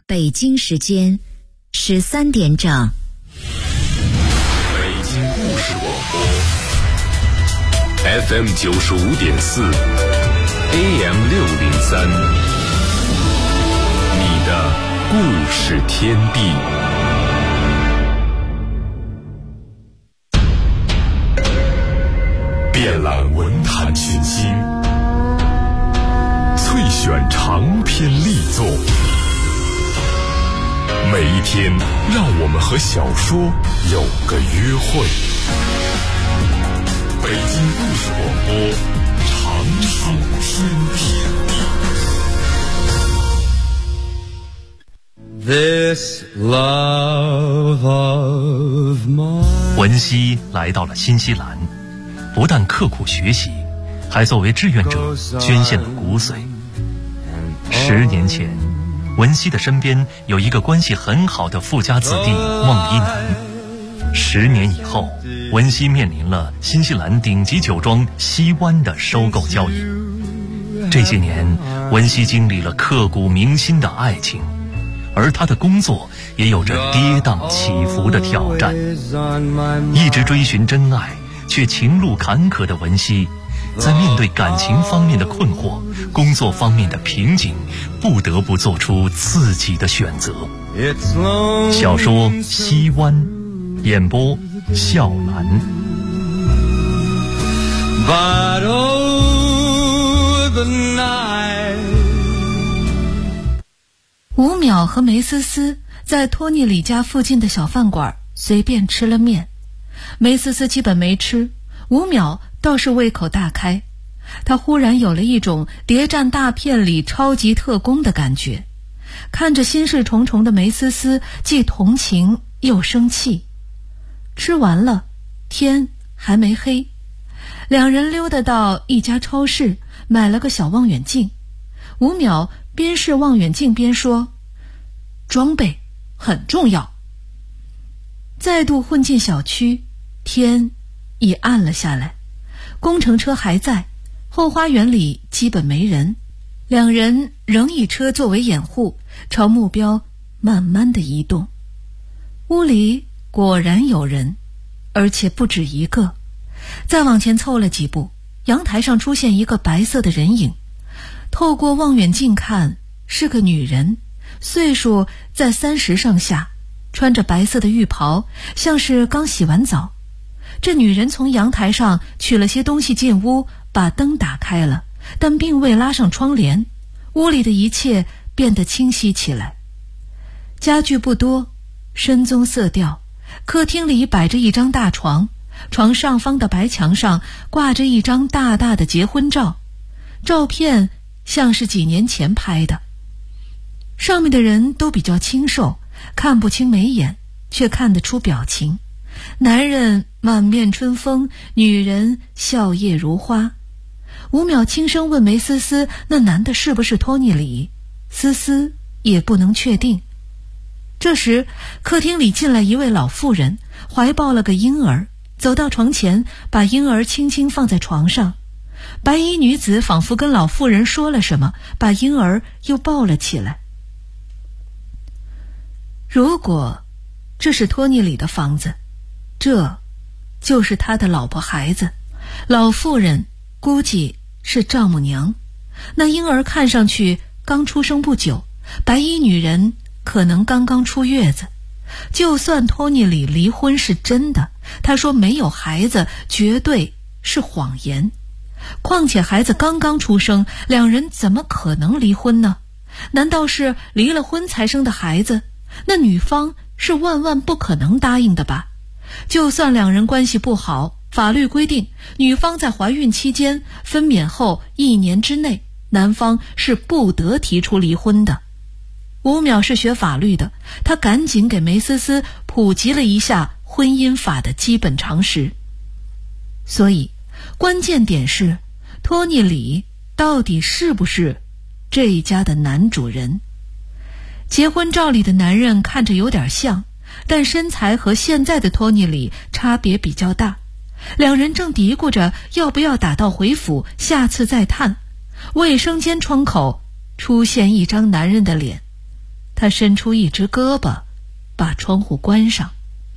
北京时间13点整。 北京故事广播 FM 95.4 AM 603，你的故事天地。遍览文坛群星，萃选长篇力作，每一天让我们和小说有个约会。北京故事广播，长寿天地。 This love of mine。 文熙来到了新西兰，不但刻苦学习，还作为志愿者捐献了骨髓。10年前，文熙的身边有一个关系很好的富家子弟孟一南。10年以后，文熙面临了新西兰顶级酒庄西湾的收购交易。这些年，文熙经历了刻骨铭心的爱情，而他的工作也有着跌宕起伏的挑战。一直追寻真爱却情路坎坷的文熙，在面对感情方面的困惑、工作方面的瓶颈，不得不做出自己的选择。小说《西湾》，演播笑兰。 But oh, the night。 吴淼和梅思思在托尼里家附近的小饭馆随便吃了面，梅思思基本没吃，吴淼倒是胃口大开。他忽然有了一种谍战大片里超级特工的感觉，看着心事重重的梅思思，既同情又生气。吃完了，天还没黑，两人溜达到一家超市，买了个小望远镜。吴淼边试望远镜边说，装备很重要。再度混进小区，天已暗了下来，工程车还在，后花园里基本没人，两人仍以车作为掩护，朝目标慢慢地移动。屋里果然有人，而且不止一个。再往前凑了几步，阳台上出现一个白色的人影，透过望远镜看，是个女人，岁数在30上下，穿着白色的浴袍，像是刚洗完澡。这女人从阳台上取了些东西进屋，把灯打开了，但并未拉上窗帘，屋里的一切变得清晰起来。家具不多，深棕色调，客厅里摆着一张大床，床上方的白墙上挂着一张大大的结婚照，照片像是几年前拍的。上面的人都比较清瘦，看不清眉眼，却看得出表情。男人满面春风，女人笑靥如花。吴淼轻声问梅思思，那男的是不是托尼里？思思也不能确定。这时客厅里进来一位老妇人，怀抱了个婴儿，走到床前，把婴儿轻轻放在床上。白衣女子仿佛跟老妇人说了什么，把婴儿又抱了起来。如果这是托尼里的房子，这就是他的老婆孩子，老妇人估计是丈母娘。那婴儿看上去刚出生不久，白衣女人可能刚刚出月子。就算托尼里离婚是真的，他说没有孩子绝对是谎言。况且孩子刚刚出生，两人怎么可能离婚呢？难道是离了婚才生的孩子？那女方是万万不可能答应的吧？就算两人关系不好，法律规定女方在怀孕期间分娩后1年之内，男方是不得提出离婚的。吴淼是学法律的，他赶紧给梅思思普及了一下婚姻法的基本常识。所以关键点是，托尼里到底是不是这一家的男主人？结婚照里的男人看着有点像，但身材和现在的托尼里差别比较大。两人正嘀咕着要不要打道回府，下次再探。卫生间窗口出现一张男人的脸， 他伸出一只胳膊，把窗户关上。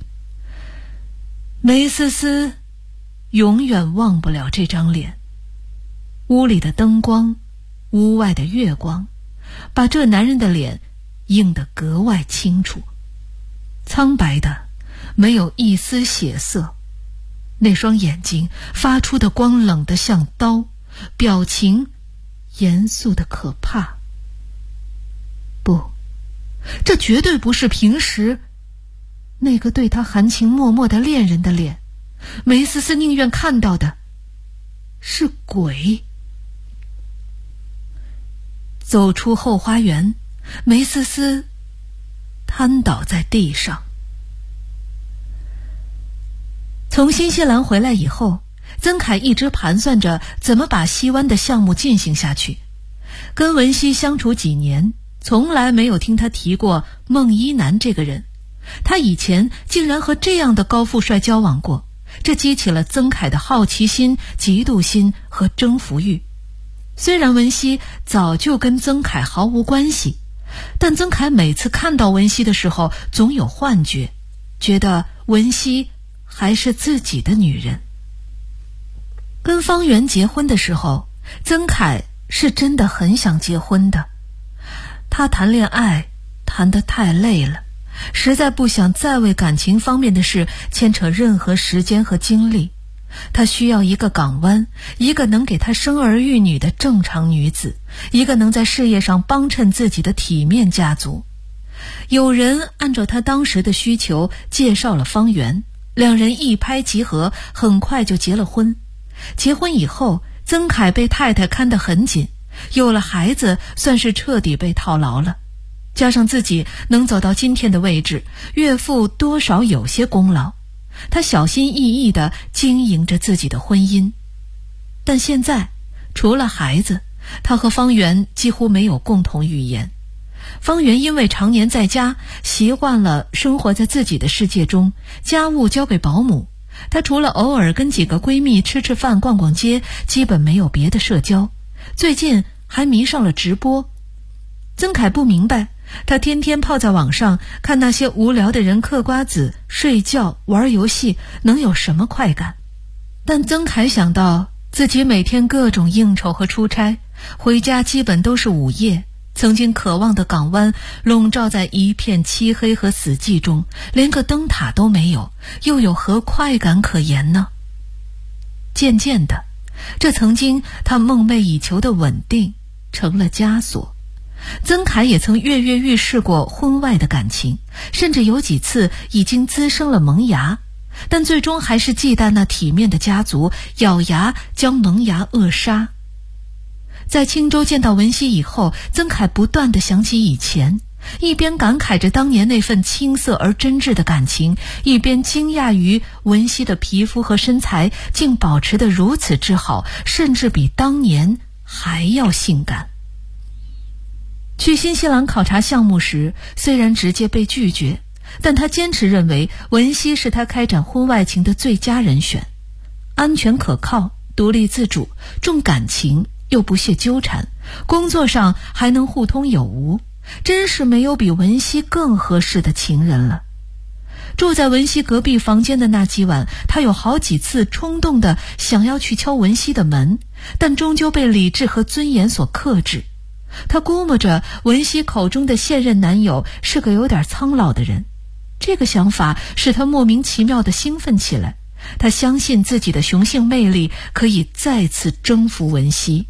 梅思思永远忘不了这张脸。屋里的灯光，屋外的月光，把这男人的脸映得格外清楚，苍白的没有一丝血色，那双眼睛发出的光冷得像刀，表情严肃的可怕。不，这绝对不是平时那个对他含情脉脉的恋人的脸，梅思思宁愿看到的是鬼。走出后花园，梅思思瘫倒在地上。从新西兰回来以后，曾凯一直盘算着怎么把西湾的项目进行下去。跟文熙相处几年，从来没有听他提过孟一楠这个人。他以前竟然和这样的高富帅交往过，这激起了曾凯的好奇心、嫉妒心和征服欲。虽然文熙早就跟曾凯毫无关系，但曾凯每次看到文熙的时候总有幻觉，觉得文熙还是自己的女人。跟方圆结婚的时候，曾凯是真的很想结婚的。他谈恋爱谈得太累了，实在不想再为感情方面的事牵扯任何时间和精力。他需要一个港湾，一个能给他生儿育女的正常女子，一个能在事业上帮衬自己的体面家族。有人按照他当时的需求介绍了方圆，两人一拍即合，很快就结了婚。结婚以后，曾凯被太太看得很紧，有了孩子算是彻底被套牢了。加上自己能走到今天的位置，岳父多少有些功劳。他小心翼翼地经营着自己的婚姻。但现在除了孩子，他和方圆几乎没有共同语言。方圆因为常年在家，习惯了生活在自己的世界中，家务交给保姆。他除了偶尔跟几个闺蜜吃饭逛逛街，基本没有别的社交。最近还迷上了直播。曾凯不明白，他天天泡在网上看那些无聊的人嗑瓜子、睡觉、玩游戏，能有什么快感？但曾凯想到自己每天各种应酬和出差，回家基本都是午夜，曾经渴望的港湾笼罩在一片漆黑和死寂中，连个灯塔都没有，又有何快感可言呢？渐渐的，这曾经他梦寐以求的稳定成了枷锁。曾凯也曾跃跃欲试过婚外的感情，甚至有几次已经滋生了萌芽，但最终还是忌惮那体面的家族，咬牙将萌芽扼杀。在青州见到文熙以后，曾凯不断地想起以前，一边感慨着当年那份青涩而真挚的感情，一边惊讶于文熙的皮肤和身材竟保持得如此之好，甚至比当年还要性感。去新西兰考察项目时，虽然直接被拒绝，但他坚持认为文熙是他开展婚外情的最佳人选，安全可靠，独立自主，重感情又不屑纠缠，工作上还能互通有无，真是没有比文熙更合适的情人了。住在文熙隔壁房间的那几晚，他有好几次冲动的想要去敲文熙的门，但终究被理智和尊严所克制。他估摸着文熙口中的现任男友是个有点苍老的人，这个想法使他莫名其妙地兴奋起来。他相信自己的雄性魅力可以再次征服文熙。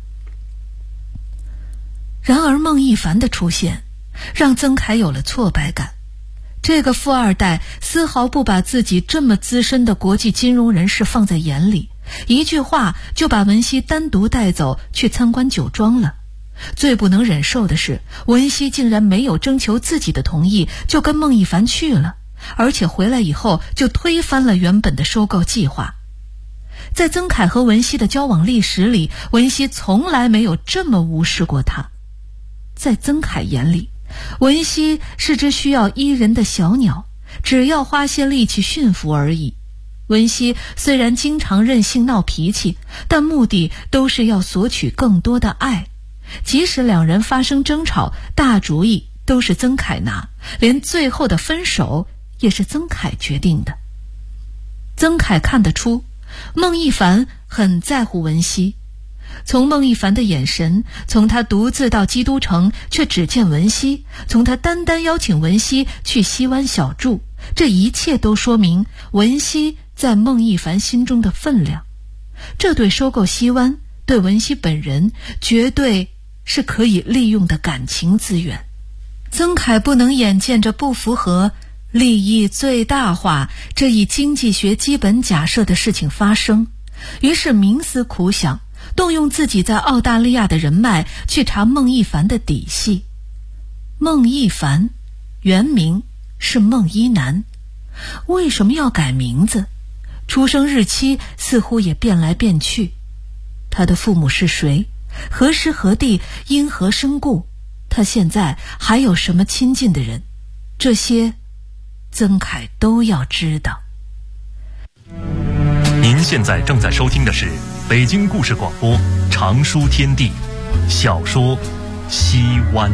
然而孟一凡的出现让曾凯有了挫败感。这个富二代丝毫不把自己这么资深的国际金融人士放在眼里，一句话就把文熙单独带走去参观酒庄了。最不能忍受的是，文熙竟然没有征求自己的同意就跟孟一凡去了，而且回来以后就推翻了原本的收购计划。在曾凯和文熙的交往历史里，文熙从来没有这么无视过他。在曾凯眼里，文熙是只需要依人的小鸟，只要花些力气驯服而已。文熙虽然经常任性闹脾气，但目的都是要索取更多的爱。即使两人发生争吵，大主意都是曾凯拿，连最后的分手也是曾凯决定的。曾凯看得出孟一凡很在乎文熙，从孟一凡的眼神，从他独自到基督城却只见文熙，从他单单邀请文熙去西湾小住，这一切都说明文熙在孟一凡心中的分量。这对收购西湾，对文熙本人绝对是可以利用的感情资源。曾凯不能眼见着不符合利益最大化这一经济学基本假设的事情发生，于是冥思苦想，动用自己在澳大利亚的人脉去查孟一凡的底细。孟一凡原名是孟一南，为什么要改名字？出生日期似乎也变来变去。他的父母是谁？何时何地？因何身故？他现在还有什么亲近的人？这些曾凯都要知道。 您现在正在收听的是北京故事广播长书天地小说《西湾》。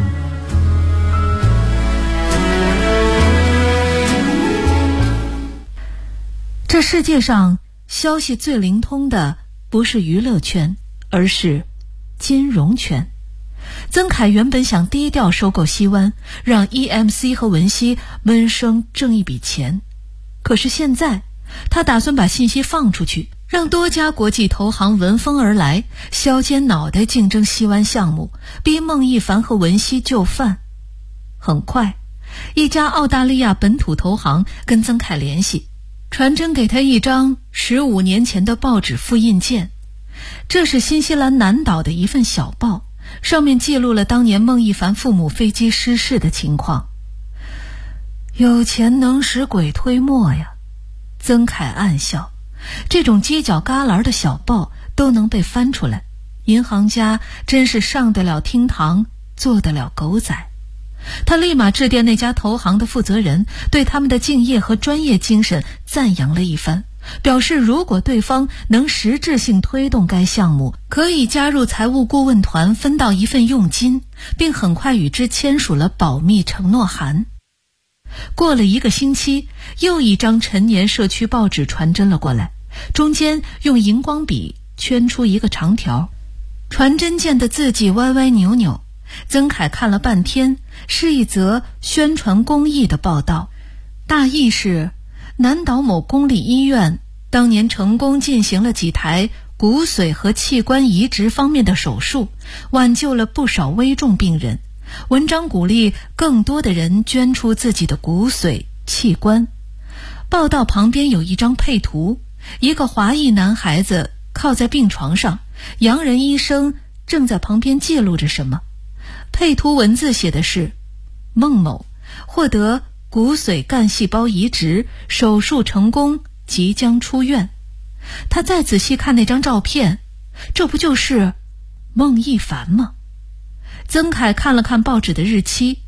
这世界上消息最灵通的不是娱乐圈，而是金融圈。曾凯原本想低调收购西湾，让 EMC 和文熙闷声挣一笔钱，可是现在他打算把信息放出去，让多家国际投行闻风而来，削尖脑袋竞争西湾项目，逼孟一凡和文熙就范。很快，一家澳大利亚本土投行跟曾凯联系，传真给他一张15年前的报纸复印件，这是新西兰南岛的一份小报，上面记录了当年孟一凡父母飞机失事的情况。有钱能使鬼推磨呀，曾凯暗笑，这种犄角旮旯的小报都能被翻出来，银行家真是上得了厅堂，做得了狗仔。他立马致电那家投行的负责人，对他们的敬业和专业精神赞扬了一番，表示如果对方能实质性推动该项目，可以加入财务顾问团分到一份佣金，并很快与之签署了保密承诺函。过了1个星期，又一张陈年社区报纸传真了过来，中间用荧光笔圈出一个长条，传真件的字迹歪歪扭扭。曾凯看了半天，是一则宣传公益的报道，大意是南岛某公立医院当年成功进行了几台骨髓和器官移植方面的手术，挽救了不少危重病人。文章鼓励更多的人捐出自己的骨髓器官。报道旁边有一张配图，一个华裔男孩子靠在病床上，洋人医生正在旁边记录着什么。配图文字写的是孟某获得骨髓干细胞移植，手术成功，即将出院。他再仔细看那张照片，这不就是孟一凡吗？曾凯看了看报纸的日期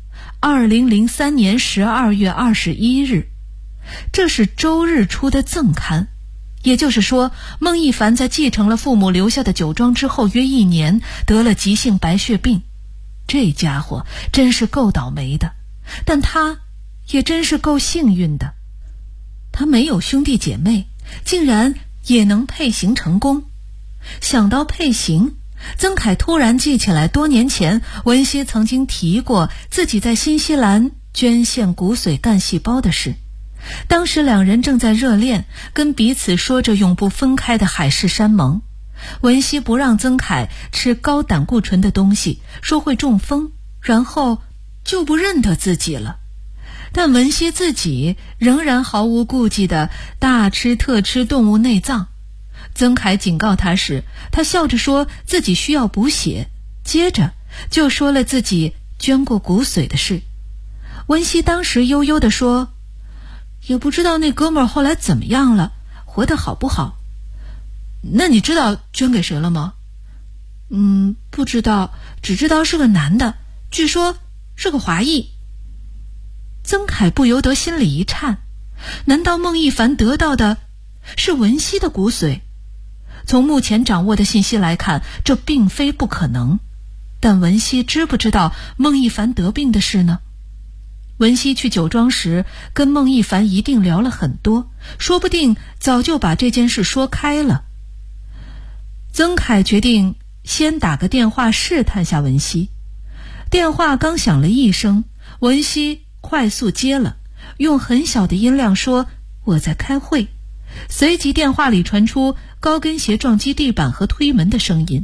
，2003年12月21日，这是周日出的赠刊。也就是说，孟一凡在继承了父母留下的酒庄之后约1年，得了急性白血病。这家伙真是够倒霉的，但他也真是够幸运的。他没有兄弟姐妹，竟然也能配型成功。想到配型，曾凯突然记起来多年前文熙曾经提过自己在新西兰捐献骨髓干细胞的事。当时两人正在热恋，跟彼此说着永不分开的海誓山盟。文熙不让曾凯吃高胆固醇的东西，说会中风，然后就不认得自己了。但文熙自己仍然毫无顾忌地大吃特吃动物内脏。曾凯警告他时，他笑着说自己需要补血，接着就说了自己捐过骨髓的事。文熙当时悠悠地说，也不知道那哥们儿后来怎么样了，活得好不好。那你知道捐给谁了吗？不知道，只知道是个男的，据说是个华裔。曾凯不由得心里一颤，难道孟一凡得到的是文熙的骨髓？从目前掌握的信息来看，这并非不可能。但文熙知不知道孟一凡得病的事呢？ 文熙去酒庄时跟孟一凡一定聊了很多，说不定早就把这件事说开了。曾凯决定先打个电话试探下文熙。电话刚响了一声，文熙快速接了，用很小的音量说：“我在开会。”随即电话里传出高跟鞋撞击地板和推门的声音。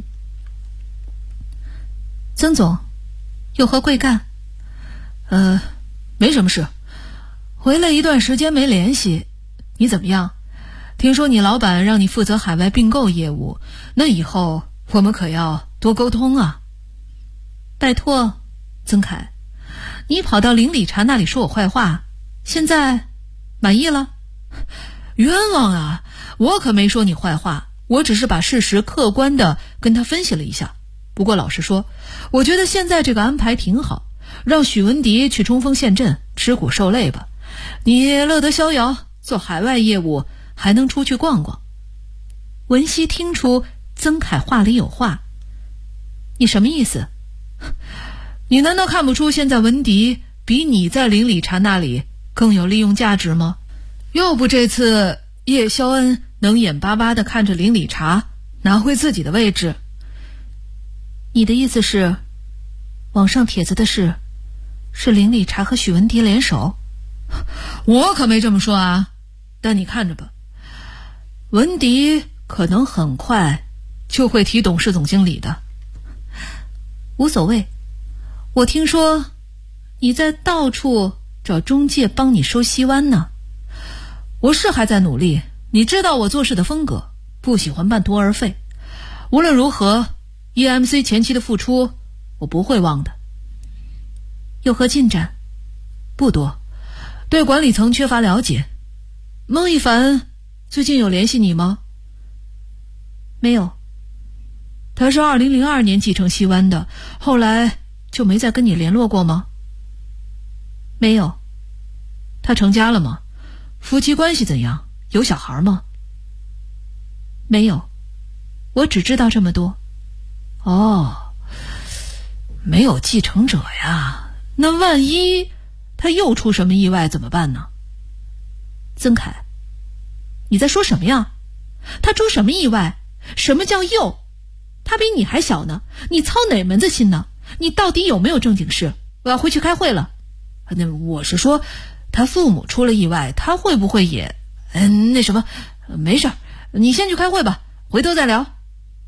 曾总，有何贵干？ 没什么事，回来一段时间没联系，你怎么样？听说你老板让你负责海外并购业务，那以后我们可要多沟通啊。 拜托，曾凯，你跑到林理查那里说我坏话，现在满意了？ 冤枉啊！我可没说你坏话，我只是把事实客观的跟他分析了一下。不过老实说，我觉得现在这个安排挺好，让许文迪去冲锋陷阵，吃苦受累吧。你乐得逍遥，做海外业务还能出去逛逛。 文熙听出曾凯话里有话。你什么意思？ 你难道看不出现在文迪比你在林理查那里更有利用价值吗？要不这次叶肖恩能眼巴巴地看着林理查拿回自己的位置。 你的意思是，网上帖子的事是林理查和许文迪联手？ 我可没这么说啊，但你看着吧，文迪可能很快就会提董事总经理的。 无所谓，我听说你在到处找中介帮你收西湾呢。 我是还在努力，你知道我做事的风格，不喜欢半途而废。无论如何 EMC 前期的付出我不会忘的。 有何进展？ 不多，对管理层缺乏了解。孟一凡最近有联系你吗？ 没有。 他是2002年继承西湾的，后来就没再跟你联络过吗？ 没有。 他成家了吗？夫妻关系怎样？有小孩吗？ 没有，我只知道这么多。 哦，没有继承者呀，那万一他又出什么意外怎么办呢？ 曾凯，你在说什么呀？他出什么意外？什么叫又？他比你还小呢，你操哪门子心呢？你到底有没有正经事？我要回去开会了。 那我是说，他父母出了意外，他会不会也那什么？没事，你先去开会吧，回头再聊。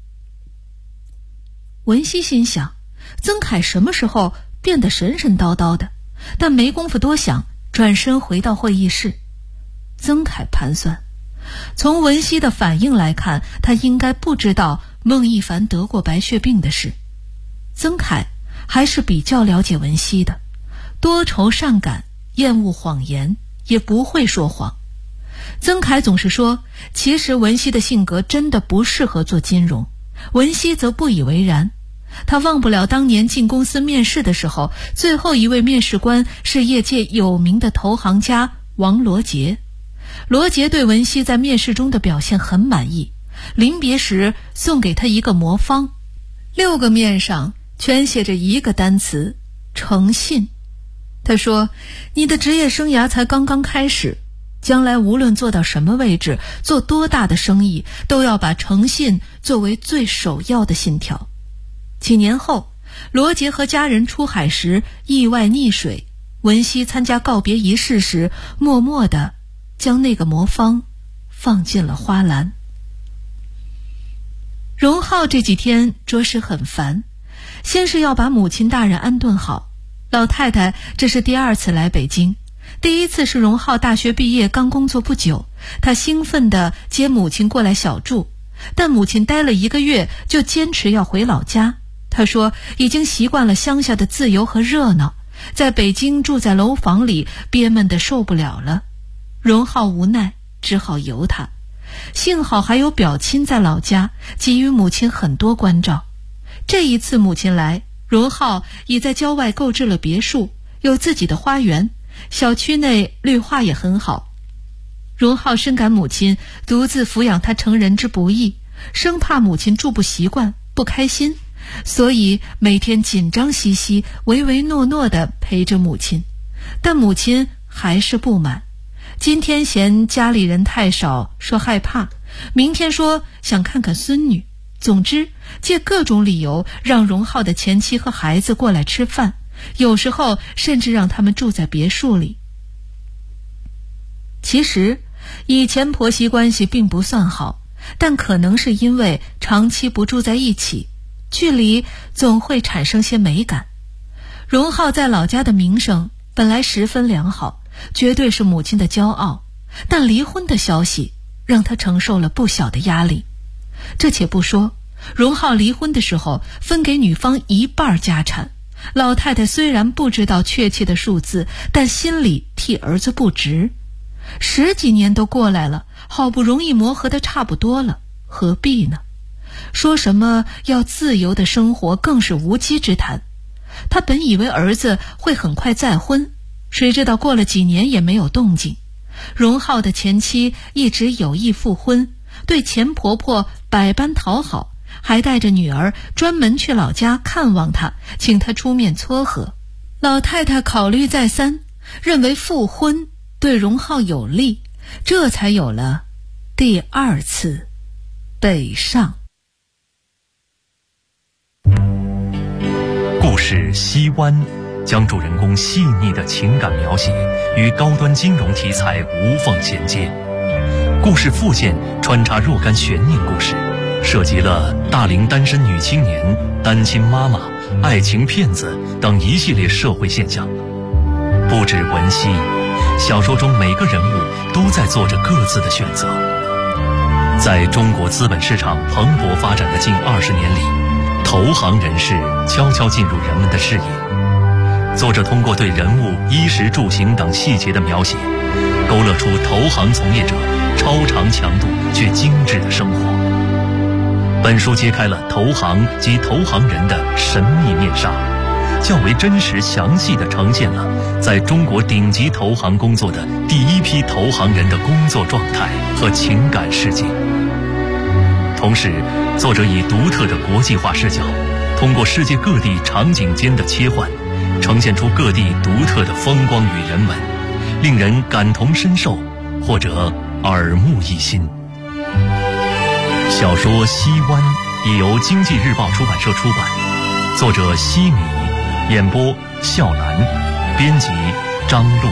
文熙心想，曾凯什么时候变得神神叨叨的？但没工夫多想，转身回到会议室。曾凯盘算，从文熙的反应来看，他应该不知道孟一凡得过白血病的事。曾凯还是比较了解文熙的，多愁善感，厌恶谎言，也不会说谎。曾凯总是说，其实文熙的性格真的不适合做金融，文熙则不以为然。他忘不了当年进公司面试的时候，最后一位面试官是业界有名的投行家王罗杰。罗杰对文熙在面试中的表现很满意，临别时送给他一个魔方，6个面上全写着一个单词：诚信。他说，你的职业生涯才刚刚开始，将来无论做到什么位置，做多大的生意，都要把诚信作为最首要的信条。几年后，罗杰和家人出海时意外溺水，文熙参加告别仪式时，默默地将那个魔方放进了花篮。荣浩这几天着实很烦，先是要把母亲大人安顿好。老太太这是第2次来北京，第1次是荣浩大学毕业刚工作不久，他兴奋地接母亲过来小住，但母亲待了1个月就坚持要回老家。他说已经习惯了乡下的自由和热闹，在北京住在楼房里憋闷得受不了了。荣浩无奈，只好由他。幸好还有表亲在老家，给予母亲很多关照。这一次母亲来，荣浩已在郊外购置了别墅，有自己的花园，小区内绿化也很好。荣浩深感母亲独自抚养他成人之不易，生怕母亲住不习惯不开心，所以每天紧张兮兮唯唯诺诺地陪着母亲， 但母亲还是不满。今天嫌家里人太少，说害怕，明天说想看看孙女，总之借各种理由让荣浩的前妻和孩子过来吃饭，有时候甚至让他们住在别墅里。其实以前婆媳关系并不算好，但可能是因为长期不住在一起，距离总会产生些美感。荣浩在老家的名声本来十分良好，绝对是母亲的骄傲，但离婚的消息让他承受了不小的压力。这且不说，荣浩离婚的时候分给女方1半家产，老太太虽然不知道确切的数字，但心里替儿子不值。10几年都过来了，好不容易磨合得差不多了，何必呢？说什么要自由的生活更是无稽之谈。他本以为儿子会很快再婚，谁知道过了几年也没有动静。荣浩的前妻一直有意复婚，对前婆婆百般讨好，还带着女儿专门去老家看望她，请她出面撮合。老太太考虑再三，认为复婚对荣浩有利，这才有了第2次北上。 故事《西湾》将主人公细腻的情感描写与高端金融题材无缝衔接。故事副线穿插若干悬念故事，涉及了大龄单身女青年、单亲妈妈、爱情骗子等一系列社会现象。不止文熙，小说中每个人物都在做着各自的选择。在中国资本市场蓬勃发展的近20年里，投行人士悄悄进入人们的视野。作者通过对人物衣食住行等细节的描写，勾勒出投行从业者超长强度却精致的生活。本书揭开了投行及投行人的神秘面纱，较为真实详细地呈现了在中国顶级投行工作的第一批投行人的工作状态和情感世界。同时，作者以独特的国际化视角，通过世界各地场景间的切换，呈现出各地独特的风光与人文，令人感同身受或者耳目一新。小说《西湾》已由经济日报出版社出版，作者西米，演播笑兰，编辑张璐。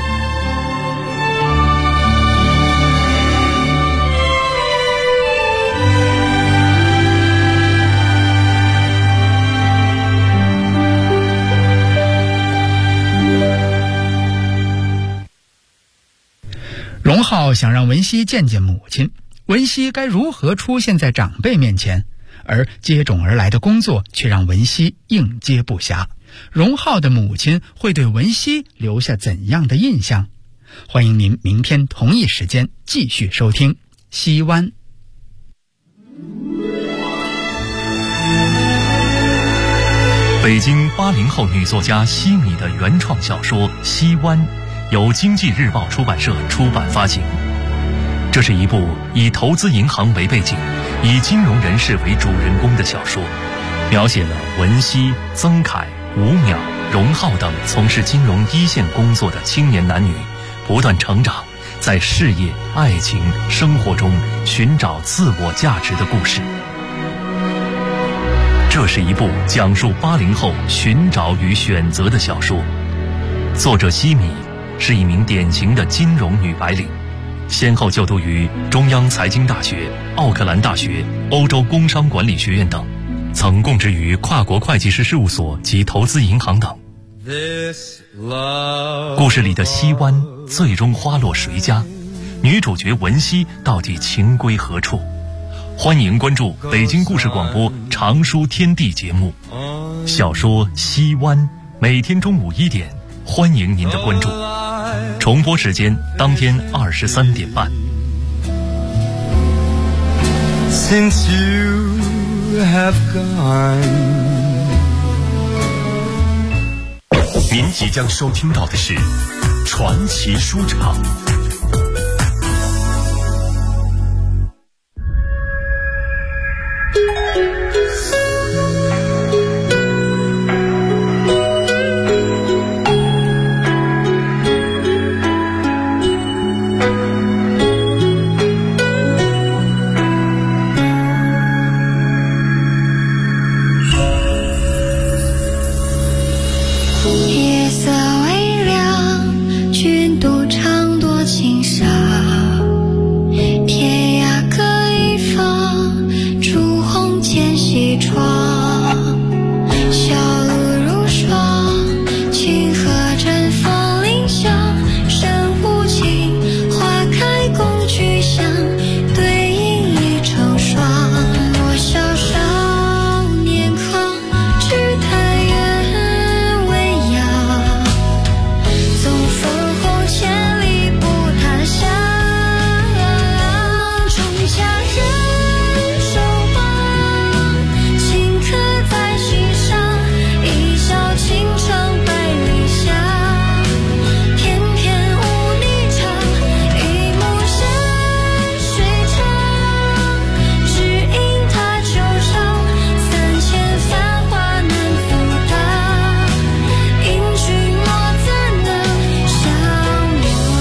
荣浩想让文熙见见母亲，文熙该如何出现在长辈面前？而接踵而来的工作却让文熙应接不暇。荣浩的母亲会对文熙留下怎样的印象？欢迎您明天同一时间继续收听《西湾》。 北京80后女作家西米的原创小说《西湾》由经济日报出版社出版发行。这是一部以投资银行为背景，以金融人士为主人公的小说，描写了文熙、曾凯、吴淼、荣浩等从事金融一线工作的青年男女不断成长，在事业、爱情、生活中寻找自我价值的故事。这是一部讲述80后寻找与选择的小说。作者西米是一名典型的金融女白领，先后就读于中央财经大学、奥克兰大学、欧洲工商管理学院等，曾供职于跨国会计师事务所及投资银行等。故事里的西湾最终花落谁家？女主角文熙到底情归何处？欢迎关注北京故事广播长书天地节目小说《西湾》，每天中午1点，欢迎您的关注。重播时间当天23点半。 Since you have gone， 您即将收听到的是传奇书场。 夜色微凉，君独唱多情沙，天涯各一方，烛红千禧窗。小路如霜，清河绽放林香，深无情，花开共菊香，对影已成双。莫笑少年狂，只叹愿为阳。纵烽红千里不他乡，终家人守望，顷刻在心上，一笑倾城百里香。翩翩舞霓裳，一幕山水长，只因他旧伤，3000繁华难阻挡，因君莫怎能相忘。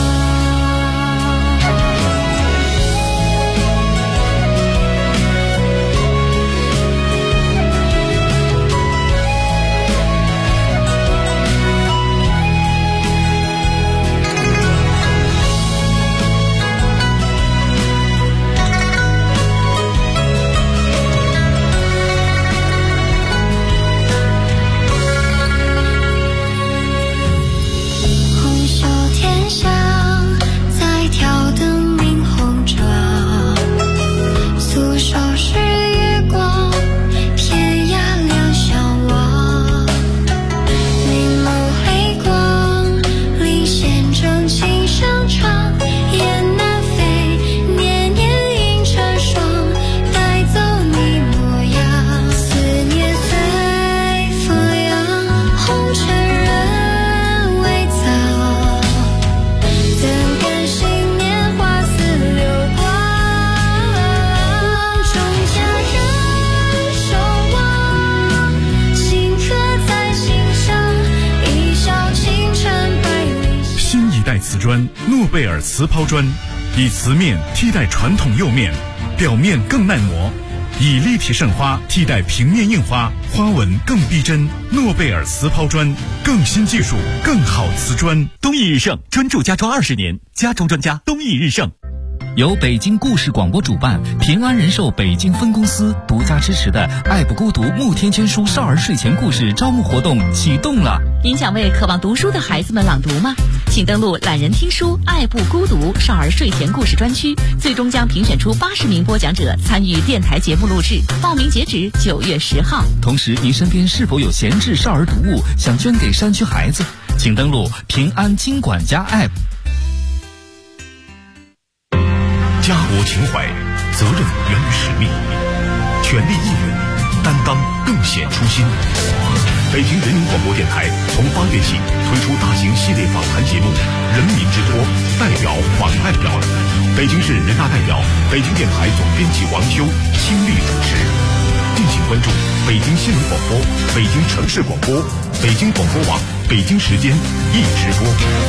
红袖添香，再挑灯明红妆。素手是月光，天涯两相望。明眸黑光，领先正气上场。雁南飞，年年映成双，带走你模样。思念随风扬，红尘人未藏。怎甘心年华似流光，终家人守望，顷刻在心上，一笑倾城百里香。 新一代瓷砖诺贝尔瓷抛砖，以瓷面替代传统釉面，表面更耐磨，以立体渗花替代平面印花，花纹更逼真。诺贝尔瓷抛砖，更新技术，更好瓷砖。 东益日盛专注家装20年，家装专家东益日盛。 由北京故事广播主办，平安人寿北京分公司独家支持的爱不孤独慕天捐书少儿睡前故事招募活动启动了。 您想为渴望读书的孩子们朗读吗？请登录懒人听书爱不孤独少儿睡前故事专区，最终将评选出80名播讲者参与电台节目录制，报名截止9月10号。 同时，您身边是否有闲置少儿读物想捐给山区孩子？请登录平安金管家 App。 家国情怀，责任源于使命，全力以赴，担当更显初心。北京人民广播电台从8月起推出大型系列访谈节目《人民之托》，代表访代表。北京市人大代表、北京电台总编辑王修倾力主持。敬请关注北京新闻广播、北京城市广播、北京广播网、北京时间一直播。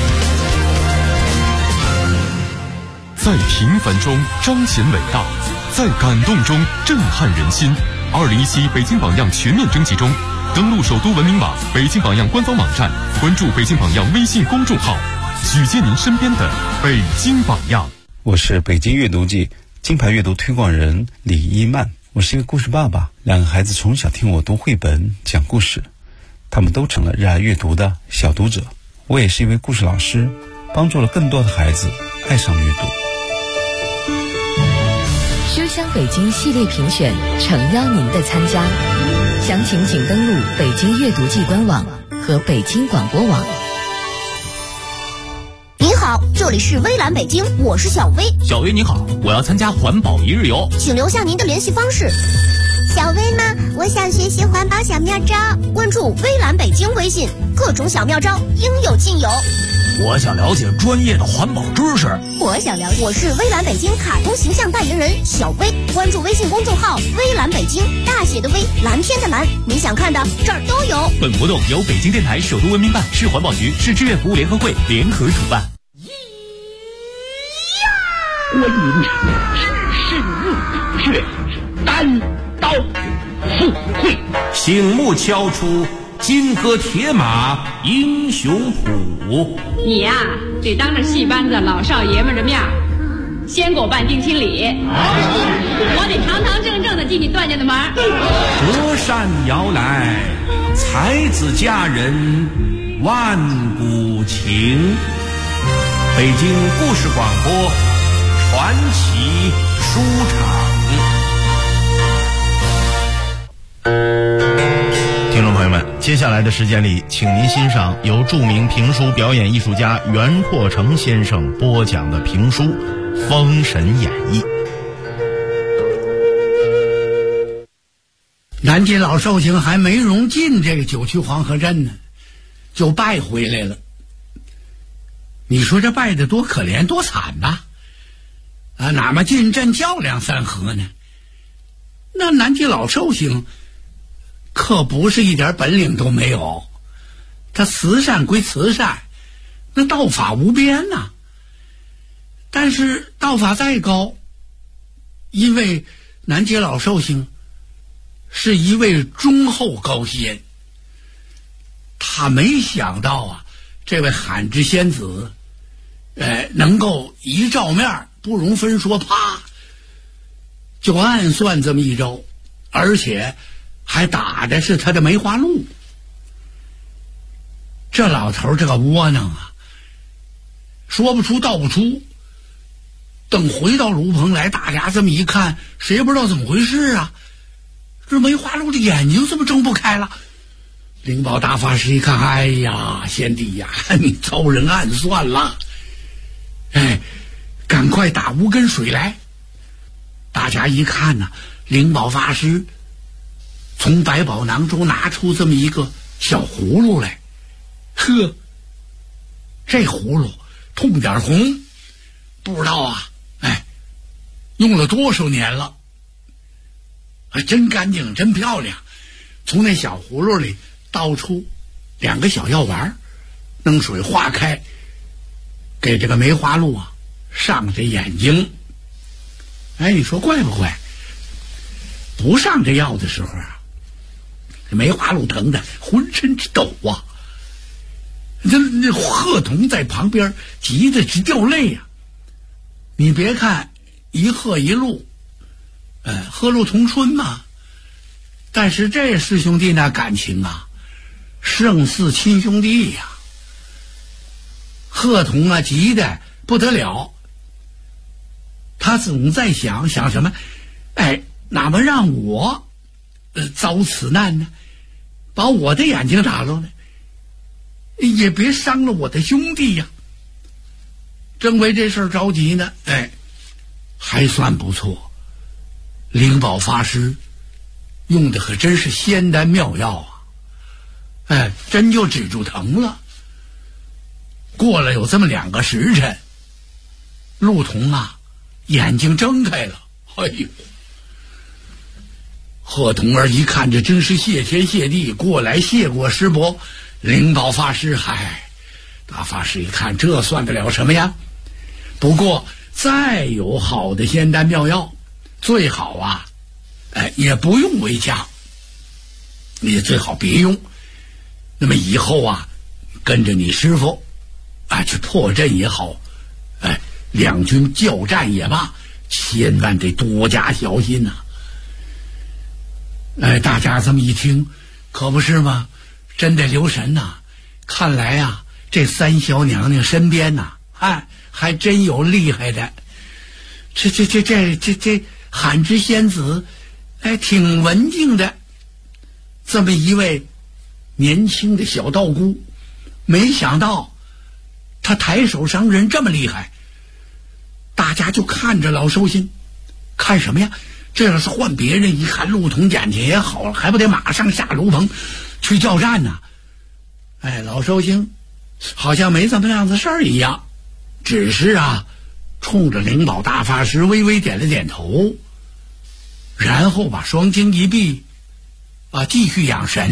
在平凡中彰显伟大，在感动中震撼人心。2017北京榜样全面征集中，登录首都文明网、北京榜样官方网站，关注北京榜样微信公众号，举荐您身边的北京榜样。 我是北京阅读季金牌阅读推广人李一曼，我是一个故事爸爸，2个孩子从小听我读绘本讲故事，他们都成了热爱阅读的小读者。我也是一位故事老师，帮助了更多的孩子爱上阅读。 书香北京系列评选诚邀您的参加，详情请登录北京阅读季官网和北京广播网。 您好，这里是微蓝北京，我是小薇。 小薇你好，我要参加环保一日游， 请留下您的联系方式。 小薇吗？我想学习环保小妙招， 关注微蓝北京微信，各种小妙招应有尽有。 我想了解专业的环保知识。 我想了解，我是微蓝北京卡通形象代言人小薇，关注微信公众号微蓝北京，大写的微，蓝天的蓝，你想看的这儿都有。 本活动由北京电台首都文明办、市环保局、市志愿服务联合会联合主办。 观音只身入却单刀赴会， 醒目敲出金戈铁马英雄谱。 你呀，得当着戏班子老少爷们的面先给我办定亲礼，我得堂堂正正的进你段家的门。 隔山摇来，才子佳人万古情。北京故事广播传奇书场。 听众朋友们，接下来的时间里，请您欣赏由著名评书表演艺术家袁阔成先生播讲的评书《封神演义》。 南京老寿星还没容进这个九曲黄河镇呢，就败回来了。你说这败得多可怜多惨呐！哪么进镇较量3合呢？那南京老寿星可不是一点本领都没有，他慈善归慈善，那道法无边呐。但是道法再高，因为南京老寿星是一位忠厚高仙，他没想到这位罕之仙子能够一照面不容分说，啪就暗算这么一招，而且还打的是他的梅花鹿。这老头这个窝囊说不出道不出。等回到炉棚来，大家这么一看，谁也不知道怎么回事这梅花鹿的眼睛怎么睁不开了？灵宝大法师一看，哎呀，贤弟呀，你遭人暗算了！赶快打5根水来。大家一看灵宝法师从百宝囊中拿出这么一个小葫芦来，呵，这葫芦通点红，不知道用了多少年了，真干净真漂亮。从那小葫芦里倒出2个小药丸，弄水化开，给这个梅花鹿上这眼睛。你说怪不怪？不上这药的时候这梅花鹿疼的浑身直抖那贺童在旁边急得直掉泪你别看一贺一鹿，贺鹿同春嘛，但是这师兄弟那感情胜似亲兄弟呀。贺童急得不得了，他总在想什么？哪么让我遭此难呢？把我的眼睛打了呢，也别伤了我的兄弟呀。正为这事儿着急呢，还算不错，灵宝法师用的可真是仙丹妙药真就止住疼了。过了有这么2个时辰，鹿童眼睛睁开了。贺童儿一看，这真是谢天谢地，过来谢过师伯。灵宝法师大法师一看，这算得了什么呀？不过再有好的仙丹妙药，最好也不用为佳，你最好别用。那么以后跟着你师傅去破阵也好，两军交战也罢，千万得多加小心大家这么一听，可不是吗？真得留神看来这三小娘娘身边还真有厉害的。这罕之仙子挺文静的，这么一位年轻的小道姑，没想到他抬手伤人这么厉害。大家就看着老寿星，看什么呀？这要是换别人一看，鹿童眼睛也好了，还不得马上下炉棚去交战呢？老寿星好像没怎么样的事儿一样，只是冲着灵宝大法师微微点了点头，然后把双睛一闭继续养神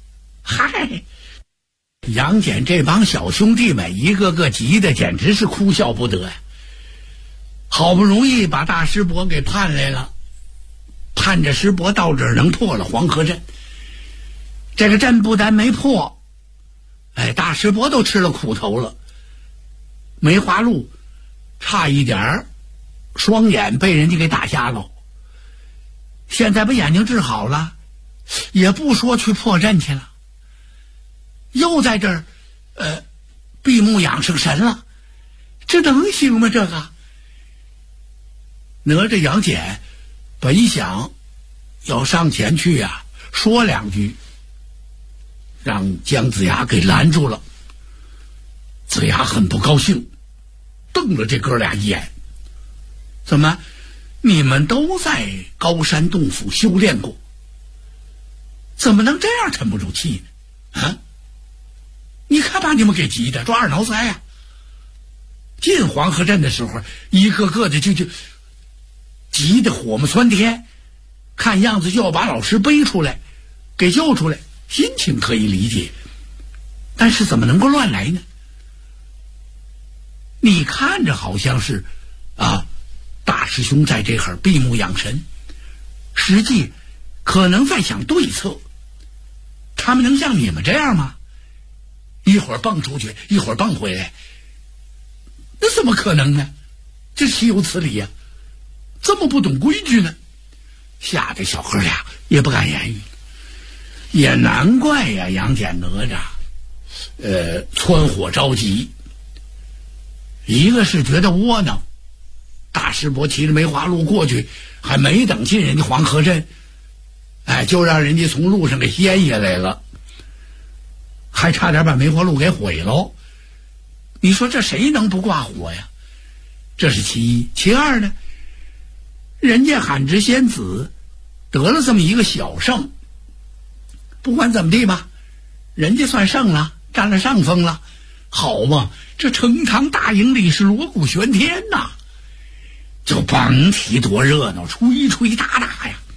杨戬这帮小兄弟们一个个急得简直是哭笑不得呀！好不容易把大师伯给盼来了，盼着师伯到这儿能破了黄河阵， 这个阵不但没破，大师伯都吃了苦头了。梅花鹿差一点双眼被人家给打瞎了，现在把眼睛治好了，也不说去破阵去了，又在这儿闭目养生神了，这能行吗？这个哪吒杨戬本想要上前去啊，说两句，让姜子牙给拦住了。子牙很不高兴，瞪了这哥俩一眼。怎么，你们都在高山洞府修炼过，怎么能这样沉不住气呢？啊！你看把你们给急的抓耳挠腮呀！进黄河镇的时候，一个个的就急得火冒窜天，看样子就要把老师背出来，给救出来，心情可以理解，但是怎么能够乱来呢？你看着好像是大师兄在这会儿闭目养神，实际可能在想对策。他们能像你们这样吗？一会儿蹦出去，一会儿蹦回来，那怎么可能呢？这岂有此理呀！这么不懂规矩呢，吓得小哥俩也不敢言语。也难怪呀，杨戬哪吒蹿火着急。一个是觉得窝囊，大师伯骑着梅花鹿过去，还没等进人家黄河镇，就让人家从路上给掀下来了，还差点把梅花鹿给毁了。你说这谁能不挂火呀？这是其一。其二呢，人家海之仙子得了这么一个小胜，不管怎么地吧，人家算胜了，占了上风了，好嘛，这呈堂大营里是锣鼓喧天呐，就甭提多热闹，吹吹打打呀。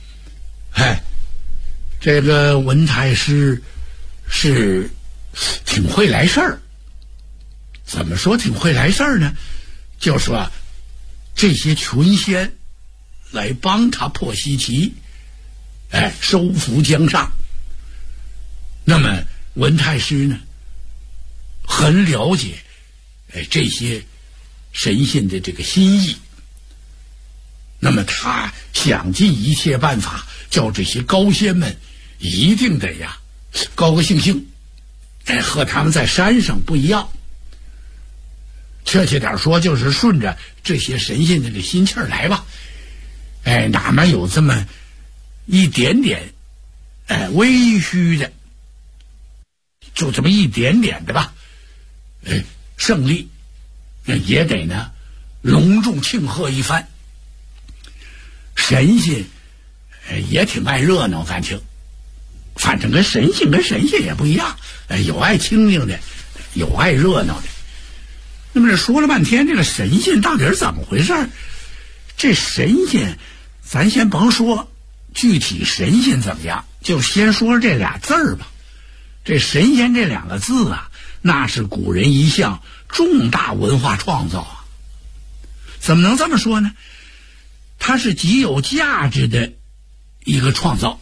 这个文太师是挺会来事儿。怎么说挺会来事儿呢？就说这些群仙来帮他破西岐，收服江上。那么文太师呢，很了解这些神仙的这个心意，那么他想尽一切办法，叫这些高仙们一定得呀高高兴兴，和他们在山上不一样。确切点说，就是顺着这些神仙的这心气儿来吧。哪怕有这么一点点微虚的，就这么一点点的吧，胜利也得呢隆重庆贺一番。神仙也挺爱热闹，感情反正跟神仙也不一样，有爱清静的，有爱热闹的。那么这说了半天，这个神仙到底是怎么回事？这神仙咱先甭说具体神仙怎么样，就先说这俩字儿吧。这神仙这两个字啊，那是古人一项重大文化创造啊。怎么能这么说呢？它是极有价值的一个创造。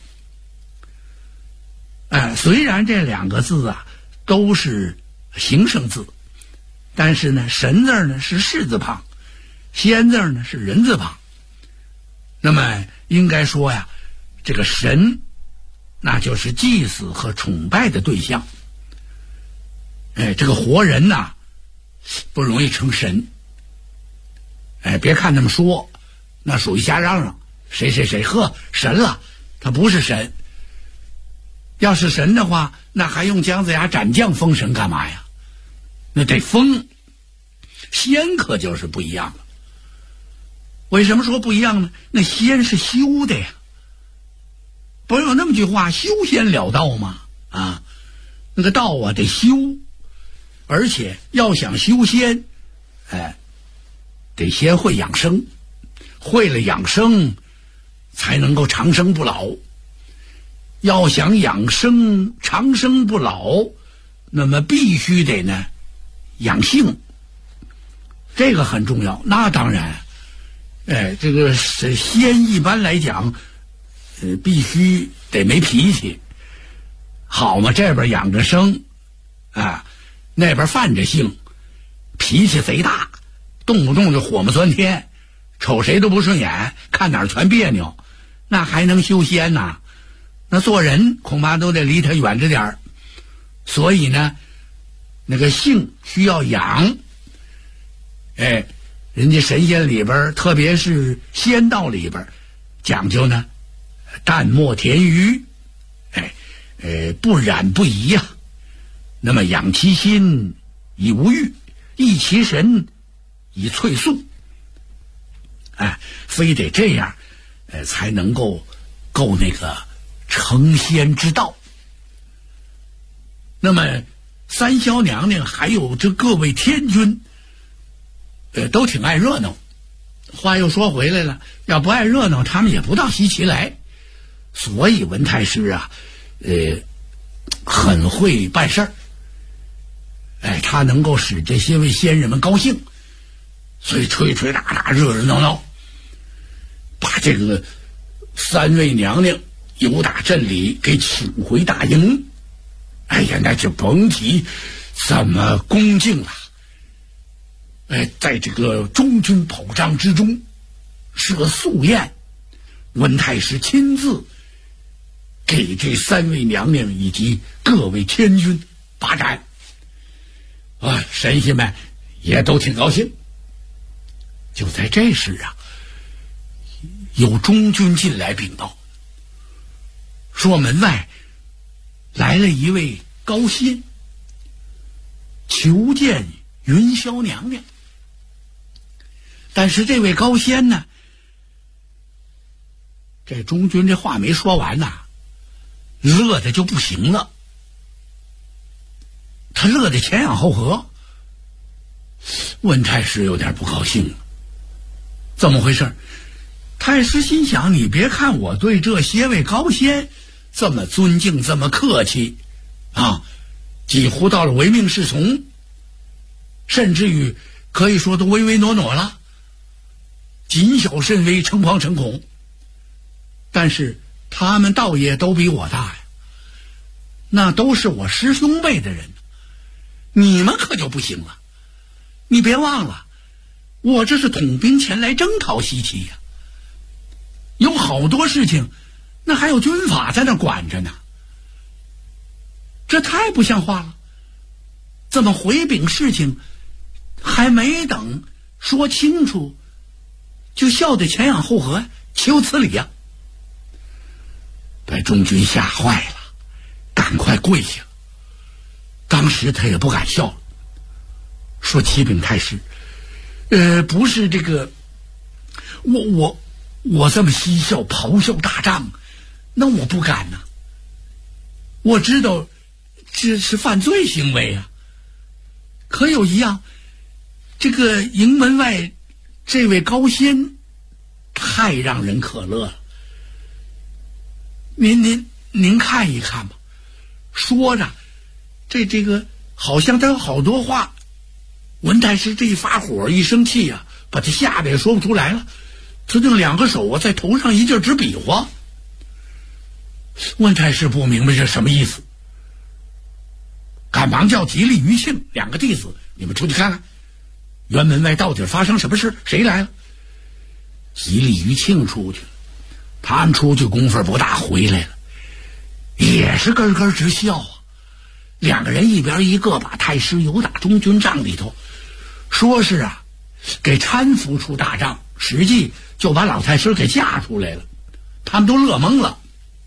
虽然这两个字啊都是形声字，但是呢，神字呢是士字旁，仙字呢是人字旁。那么应该说呀，这个神那就是祭祀和崇拜的对象。这个活人呐不容易成神。别看他们说，那属于瞎嚷嚷，谁呵神了，他不是神。要是神的话，那还用姜子牙斩将封神干嘛呀？那得封。仙可就是不一样了。为什么说不一样呢？那仙是修的呀，不是有那么句话，修仙了道吗？那个道啊得修，而且要想修仙，得先会养生，会了养生才能够长生不老。要想养生长生不老，那么必须得呢养性，这个很重要。那当然这个仙一般来讲必须得没脾气， 好嘛，这边养着生，啊，那边犯着性，脾气贼大，动不动就火冒酸天，瞅谁都不顺眼，看哪儿全别扭，那还能修仙呐？那做人恐怕都得离他远着点儿。所以呢，那个性需要养。哎，人家神仙里边，特别是仙道里边，讲究呢，淡漠恬于，不染不移呀。那么养其心以无欲，益其神以萃素。非得这样，才能够那个成仙之道。那么三霄娘娘还有这各位天君，都挺爱热闹。话又说回来了，要不爱热闹，他们也不到西岐来。所以文太师啊，很会办事儿。他能够使这些位仙人们高兴，所以吹吹打打，热热闹闹，把这个三位娘娘由打镇里给请回大营。哎呀，那就甭提怎么恭敬了。在这个中军宝帐之中设素宴，文太师亲自给这三位娘娘以及各位天君把盏。神仙们也都挺高兴。就在这时啊，有中军进来禀报，说门外来了一位高仙，求见云霄娘娘。但是这位高仙呢，这中军这话没说完呐，乐的就不行了。他乐得前仰后合。文太师有点不高兴了，怎么回事？太师心想，你别看我对这些位高仙这么尊敬，这么客气啊，几乎到了唯命是从，甚至于可以说都唯唯诺诺了，谨小慎微，诚惶诚恐。但是他们倒也都比我大呀，那都是我师兄辈的人，你们可就不行了。你别忘了，我这是统兵前来征讨西岐呀，有好多事情那还有军法在那管着呢，这太不像话了。怎么回禀事情还没等说清楚，就笑得前仰后合，岂有此理呀！把中军吓坏了，赶快跪下。当时他也不敢笑了，说启禀太师，不是这个，我这么嬉笑咆哮大帐，那我不敢呐。我知道这是犯罪行为啊，可有一样，这个营门外这位高仙太让人可乐了，您看一看吧。说着，这个好像他有好多话，文太师这一发火一生气啊，把他吓得也说不出来了。他就两个手啊在头上一劲直比划。文太师不明白这什么意思，赶忙叫吉利、余庆两个弟子，你们出去看看辕门外到底发生什么事，谁来了。吉利、余庆出去了，他们出去功夫不大，回来了也是咯咯直笑啊。两个人一边一个把太师由打中军帐里头，说是啊给搀扶出大帐，实际就把老太师给架出来了。他们都乐懵了。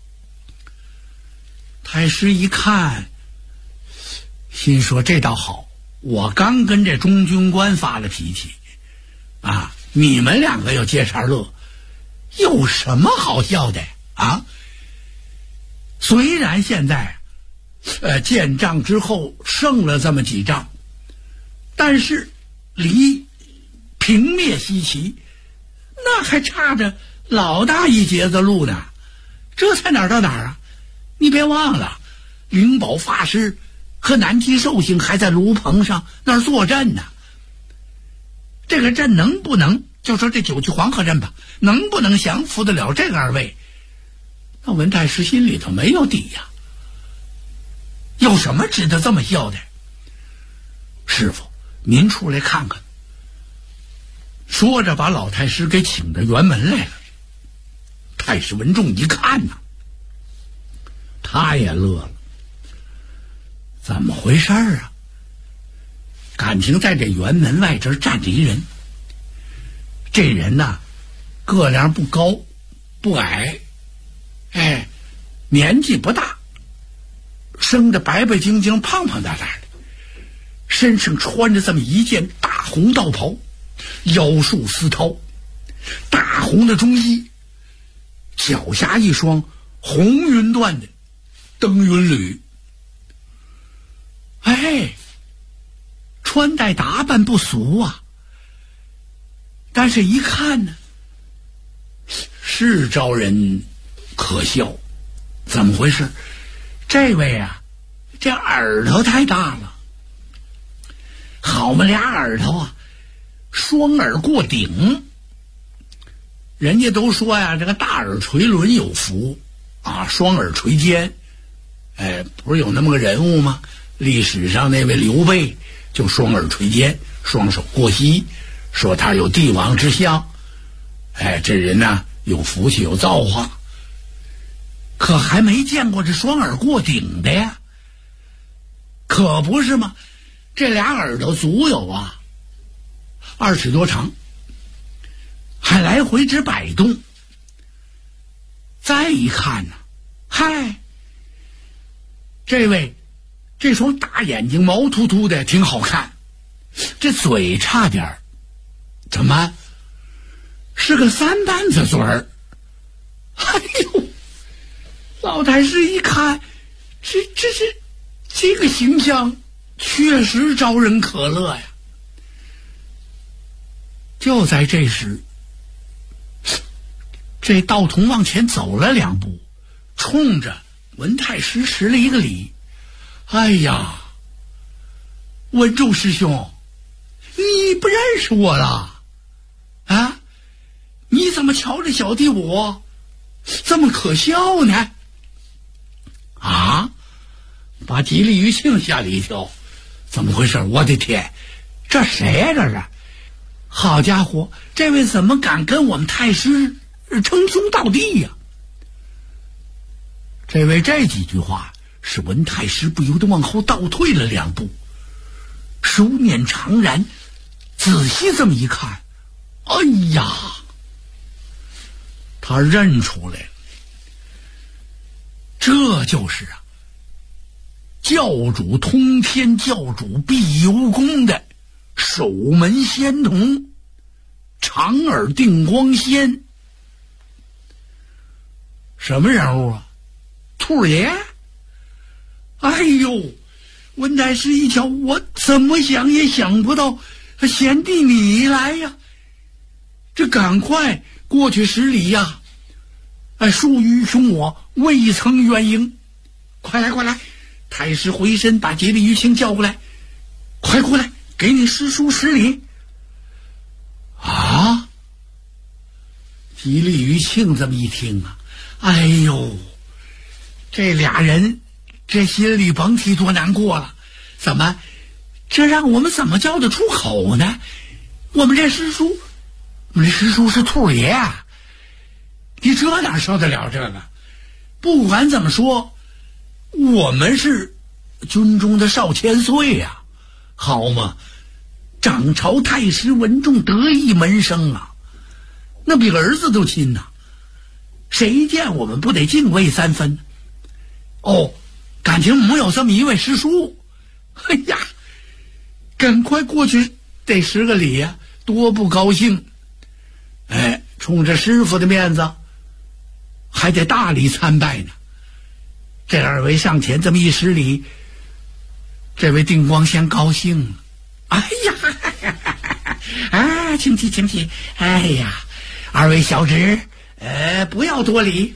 太师一看，心说这倒好，我刚跟这中军官发了脾气啊，你们两个要接茬乐，有什么好笑的啊？虽然现在建仗之后剩了这么几仗，但是离平灭西岐那还差着老大一截子路呢，这才哪儿到哪儿啊？你别忘了，灵宝法师和南极寿星还在炉棚上那儿坐镇呢。这个阵能不能，就说这九曲黄河阵吧，能不能降服得了这个二位？那文太师心里头没有底呀。 有什么值得这么笑的？师傅，您出来看看。说着把老太师给请到辕门来了。太师文仲一看呐，他也乐了。怎么回事啊？感情在这辕门外这站着一人，这人呐，个量不高不矮，年纪不大，生得白白净净胖胖大大的，身上穿着这么一件大红道袍，腰束丝绦，大红的中衣，脚下一双红云缎的登云履。穿戴打扮不俗啊，但是一看呢，是招人可笑。怎么回事？这位啊，这耳朵太大了，好嘛，俩耳朵啊，双耳过顶。人家都说呀，这个大耳垂轮有福啊，双耳垂肩。不是有那么个人物吗？历史上那位刘备就双耳垂肩，双手过膝，说他有帝王之相。这人呢有福气有造化，可还没见过这双耳过顶的呀。可不是吗？这俩耳朵足有啊2尺多长，还来回直摆动。再一看呢，这位这双大眼睛毛秃秃的挺好看，这嘴差点怎么是个3瓣子嘴儿。老太师一看，这个形象确实招人可乐呀。就在这时，这道童往前走了2步，冲着文太师施了一个礼。文仲师兄，你不认识我了啊？你怎么瞧着小弟我这么可笑呢？把吉利余庆吓了一跳。怎么回事？我的天，这谁呀？这是？好家伙，这位怎么敢跟我们太师称兄道弟呀？这位这几句话使文太师不由得往后倒退了2步，手捻长髯，仔细这么一看，他认出来了，这就是教主通天教主碧游宫的守门仙童长耳定光仙。什么人物啊？兔爷。文太师一瞧，我怎么想也想不到，贤弟你来呀！这赶快过去施礼呀！恕愚兄我未曾远迎，快来！太师回身把吉利余庆叫过来，快过来给你师叔施礼。吉利余庆这么一听啊，这俩人这心里甭提多难过了。怎么这让我们怎么叫得出口呢？我们这师叔是兔爷啊，你这哪受得了这个？不管怎么说，我们是军中的少千岁呀，好嘛，掌朝太师文仲得意门生啊，那比儿子都亲呐，谁见我们不得敬畏3分？感情没有这么一位师叔，赶快过去得施个礼呀，多不高兴！冲着师傅的面子，还得大礼参拜呢。这2位上前这么一施礼，这位定光仙高兴了。请起！2位小侄，不要多礼。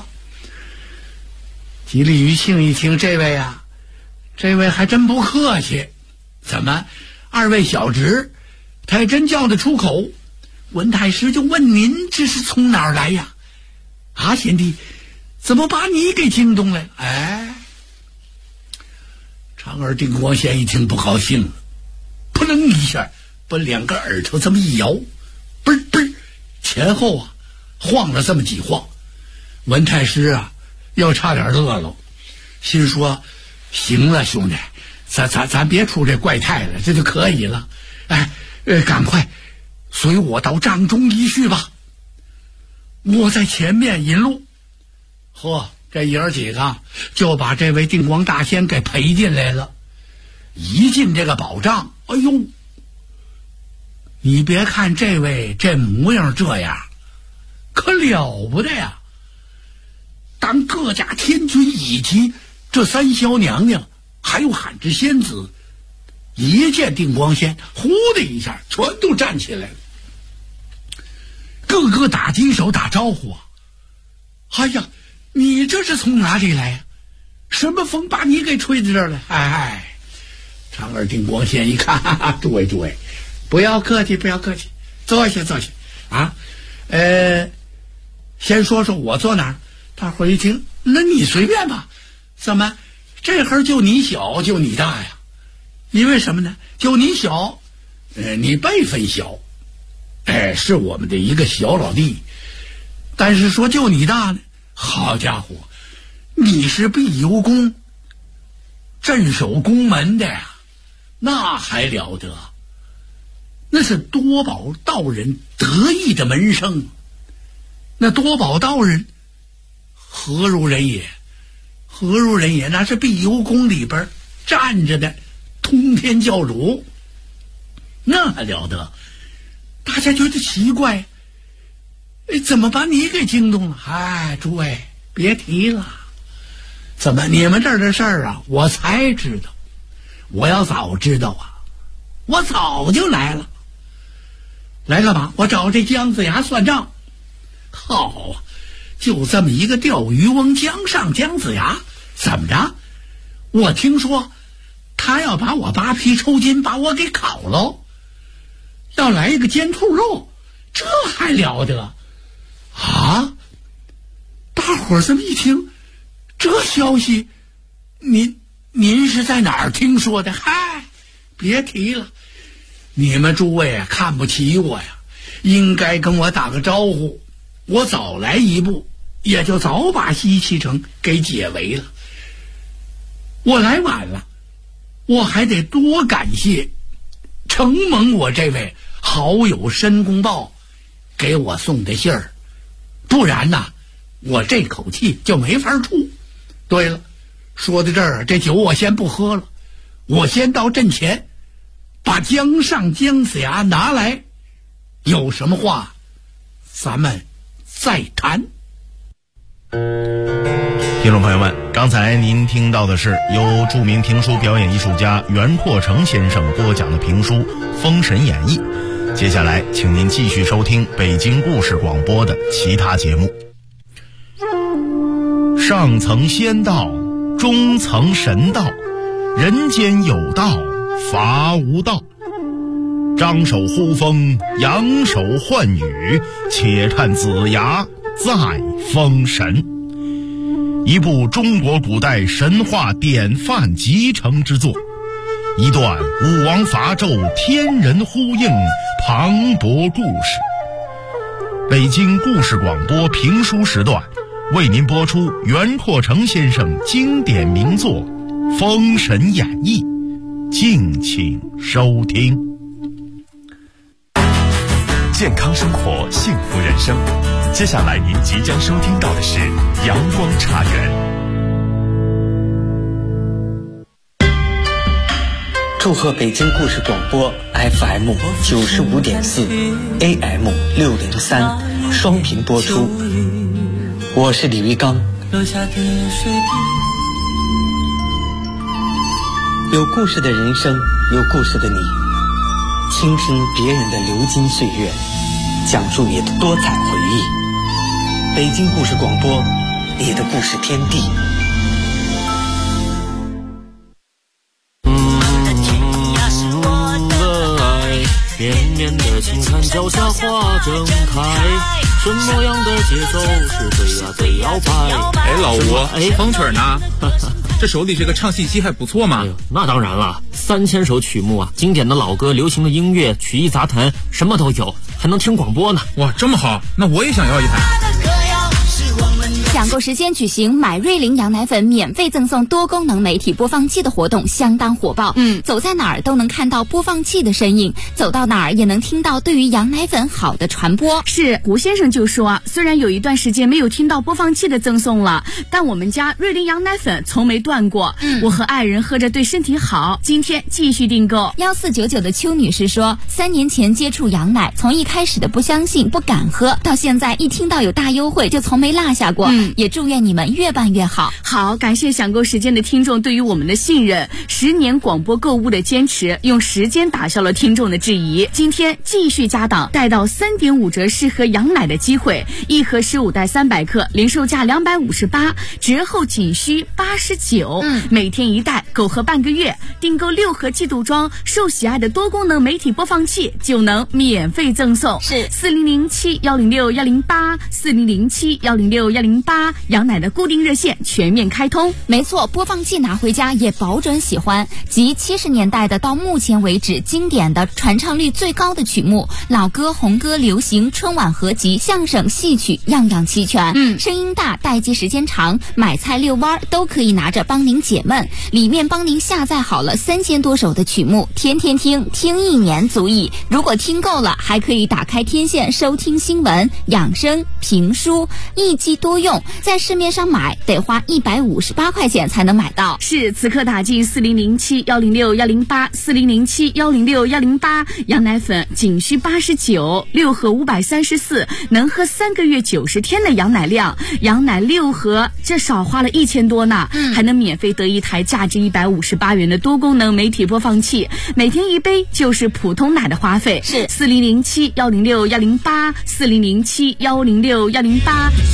吉利余庆一听，这位还真不客气。怎么2位小侄，他还真叫得出口。文太师就问您这是从哪儿来呀？贤弟，怎么把你给惊动了？ 长耳定光线一听不高兴了，扑棱一下把两个耳朵这么一摇，嘣嘣前后啊晃了这么几晃。文太师啊又差点乐了，心说行了兄弟，咱别出这怪态了，这就可以了。赶快随我到帐中一叙吧，我在前面引路。呵，这爷儿几个就把这位定光大仙给陪进来了。一进这个宝帐，哎呦，你别看这位这模样这样，可了不得呀！当各家天君以及这三霄娘娘还有海之仙子一见定光仙，呼的一下全都站起来了，个个打金手打招呼啊！哎呀，你这是从哪里来呀？什么风把你给吹到这儿了？长耳定光仙一看，哈哈，诸位，不要客气，坐下啊。先说说我坐哪儿？大伙儿一听，那你随便吧。怎么这会儿就你小就你大呀？因为什么呢？就你小，你辈分小，是我们的一个小老弟。但是说就你大呢，好家伙，你是碧游宫镇守宫门的呀，那还了得？那是多宝道人得意的门生。那多宝道人何如人也？那是碧游宫里边站着的通天教主，那还了得？大家觉得奇怪，怎么把你给惊动了？诸位别提了，怎么你们这儿的事儿啊，我才知道。我要早知道啊，我早就来了。来干嘛？我找这姜子牙算账。好啊，就这么一个钓鱼翁江上姜子牙，怎么着？我听说他要把我扒皮抽筋，把我给烤了，要来一个煎兔肉，这还了得啊！大伙儿这么一听，这消息您是在哪儿听说的？别提了，你们诸位啊看不起我呀，应该跟我打个招呼，我早来一步，也就早把西岐城给解围了。我来晚了，我还得多感谢承蒙我这位好友申公豹给我送的信儿，不然呐，我这口气就没法出。对了，说到这儿，这酒我先不喝了，我先到阵前把姜上姜子牙拿来，有什么话咱们再谈。 听众朋友们，刚才您听到的是由著名评书表演艺术家袁阔成先生播讲的评书《封神演义》。接下来请您继续收听北京故事广播的其他节目。上层仙道，中层神道，人间有道，伐无道。张手呼风，扬手唤雨，且看子牙再封神。一部中国古代神话典范集成之作，一段武王伐纣天人呼应磅礴故事。北京故事广播评书时段为您播出袁阔成先生经典名作《封神演义》，敬请收听。 健康生活，幸福人生。接下来您即将收听到的是阳光茶园。 祝贺北京故事广播 FM 95.4 AM 603双频播出。我是李玉刚。有故事的人生，有故事的你，倾听别人的流金岁月，讲述你的多彩回忆。北京故事广播，你的故事天地。 绵绵的青山脚下花正开，什么样的节奏是最呀最摇摆？ 老吴，风曲呢？ 这手里这个唱信息还不错嘛。 那当然了，3000首曲目啊，经典的老歌、流行的音乐、曲艺杂谈，什么都有，还能听广播呢。 哇，这么好，那我也想要一台。 抢购时间举行买瑞麟羊奶粉免费赠送多功能媒体播放器的活动相当火爆。走在哪儿都能看到播放器的身影，走到哪儿也能听到对于羊奶粉好的传播。 是，胡先生就说，虽然有一段时间没有听到播放器的赠送了，但我们家瑞麟羊奶粉从没断过。我和爱人喝着对身体好，今天继续订购。 1499的邱女士说，3年前接触羊奶，从一开始的不相信、不敢喝，到现在一听到有大优惠就从没落下过。也祝愿你们越办越好。 好，感谢享购时间的听众对于我们的信任，10年广播购物的坚持，用时间打消了听众的质疑。今天继续加档，带到3.5折适合羊奶的机会，1盒15袋300克，零售价258，折后仅需89，每天1袋，够喝半个月。订购6盒季度装受喜爱的多功能媒体播放器就能免费赠送。 是 4007-106-108，4007-106-108，羊奶的固定热线全面开通。 没错，播放器拿回家也保准喜欢。集70年代的到目前为止经典的传唱率最高的曲目，老歌、红歌、流行、春晚合集、相声、戏曲，样样齐全。声音大，待机时间长，买菜遛弯都可以拿着帮您解闷。里面帮您下载好了3000多首的曲目，天天听1年足矣。如果听够了，还可以打开天线收听新闻、养生、评书，一机多用。在市面上买得花158块钱才能买到。 是，此刻打进4007-106-108 4007-106-108，羊奶粉仅需89，6盒534，能喝3个月90天的羊奶量。羊奶6盒，这少花了1000多呢。还能免费得一台价值158元的多功能媒体播放器，每天1杯就是普通奶的花费。 是 4007-106-108 4007-106-108。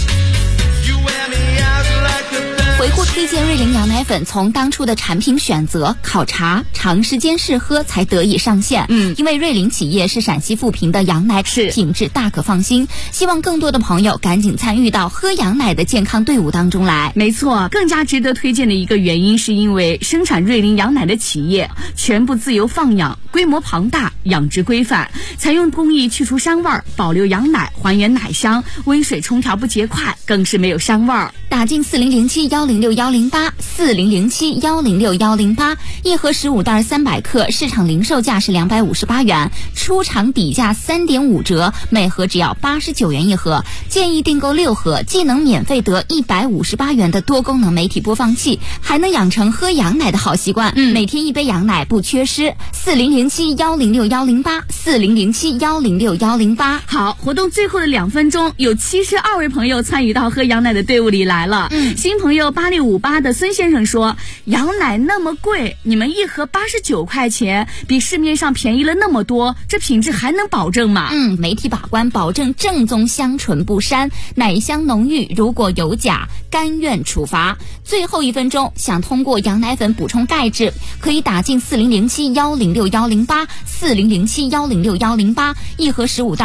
回顾推荐瑞麟羊奶粉，从当初的产品选择、考察、长时间试喝才得以上线。因为瑞麟企业是陕西富平的羊奶，品质大可放心。希望更多的朋友赶紧参与到喝羊奶的健康队伍当中来。 没错，更加值得推荐的一个原因是因为生产瑞麟羊奶的企业全部自由放养，规模庞大，养殖规范，采用工艺去除膻味，保留羊奶，还原奶香，温水冲调不结块，更是没有膻味。 打进4007-106-108 4007-106-108，一盒15袋300克，市场零售价是258元，出厂底价3.5折，每盒只要89元一盒。建议订购6盒，既能免费得158元的多功能媒体播放器，还能养成喝羊奶的好习惯。每天1杯羊奶不缺失。4007-106-108 4007-106-108。 好，活动最后的2分钟，有72位朋友参与到喝羊奶的队伍里来了。新朋友8658的孙先生说，羊奶那么贵，你们1盒89块钱，比市面上便宜了那么多，这品质还能保证吗？ 媒体把关，保证正宗香醇不膻，奶香浓郁，如果有假，甘愿处罚。最后1分钟，想通过羊奶粉补充钙质，可以打进4007-106-108 4007-106-108，一盒15袋